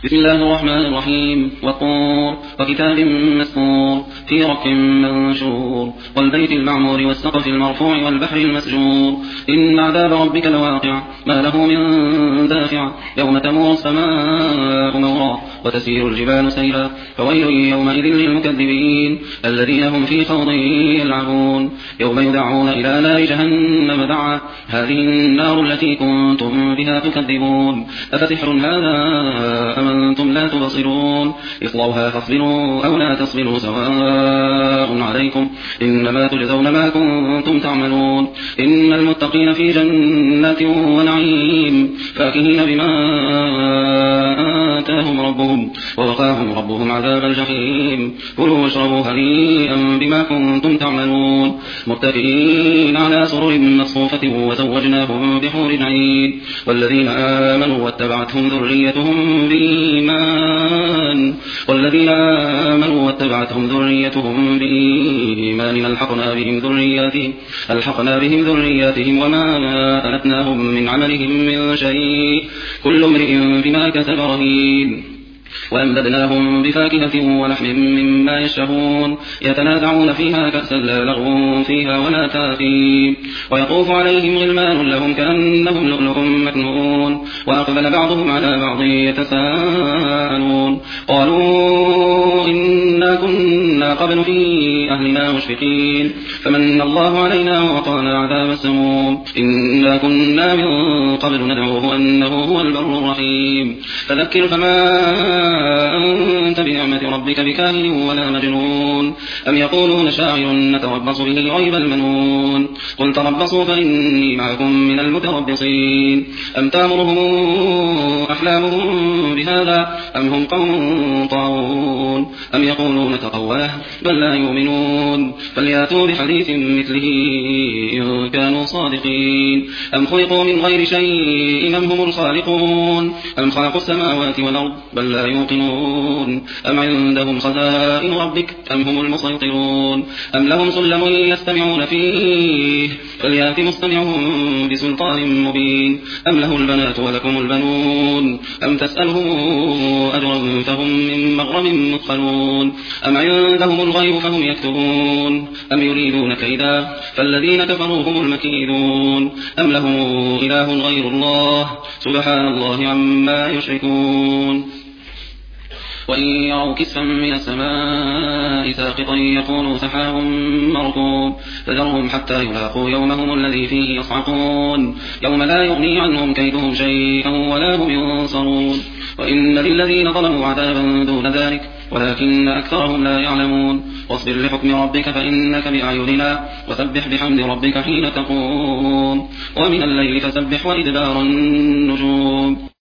بسم الله الرحمن الرحيم والطور وكتاب مسطور في رق منشور والبيت المعمور والسقف المرفوع والبحر المسجور إن عذاب ربك لواقع ما له من دافع يوم تمور السماء مورا وتسير الجبال سيرا فويل يومئذ للمكذبين الذين هم في خوض يلعبون يوم يدعون إلى نار جهنم دعا هذه النار التي كنتم بها تكذبون أفسحر هذا أم أنتم لا تبصرون اصلوها فاصبروا أو لا تصبروا سواء عليكم إنما تجزون ما كنتم تعملون إن المتقين في جنات ونعيم فاكهين بما آتاهم ربهم ووقاهم ربهم عذاب الجحيم كلوا واشربوا هنيئا بما كنتم تعملون متكئين على سرر مصفوفة وزوجناهم بحور عين والذين آمنوا واتبعتهم ذريتهم بإيمان ألحقنا بهم ذرياتهم وما ألتناهم من عملهم من شيء كل امرئ بما كسب رهين وأمددناهم بفاكهة ولحم مما يشتهون يتنازعون فيها كأسا لا لغو فيها ولا تأثيم ويطوف عليهم غلمان لهم كأنهم لؤلؤ مكنون وأقبل بعضهم على بعض يتساءلون قالوا إنا كنا قبل في أهلنا مشفقين فمن الله علينا ووقانا عذاب السموم إنا كنا من قبل ندعوه أنه هو البر الرحيم فذكر فما أنت بنعمة ربك بكاهن ولا مجنون أم يقولون شاعر نتربص به ريب المنون قل تربصوا فإني معكم من المتربصين أم تأمرهم أحلامهم بهذا أم هم قوم طاغون أم يقولون تقواه بل لا يؤمنون فليأتوا بحديث مثله إن كانوا صادقين أم خلقوا من غير شيء أم هم الخالقون أم خلقوا السماوات والأرض بل لا يوقنون أم عندهم خزائن ربك أم هم المسيطرون أم لهم سلم يستمعون فيه فليأت مستمعهم بسلطان مبين أم له البنات ولكم البنون أم تسألهم أجرا فهم من مغرم مثقلون أم عندهم الغيب فهم يكتبون أم يريدون كيدا فالذين كفروا هم المكيدون أم لهم إله غير الله سبحان الله عما يشركون وإن يروا كسفا من السماء ساقطا يقولوا سحاب مركوب فذرهم حتى يلاقوا يومهم الذي فيه يصعقون يوم لا يغني عنهم كيدهم شيئا ولا هم ينصرون وإن للذين ظلموا عذابا دون ذلك ولكن أكثرهم لا يعلمون واصبر لحكم ربك فإنك بأعيننا وسبح بحمد ربك حين تقوم ومن الليل فسبح وإدبار النجوم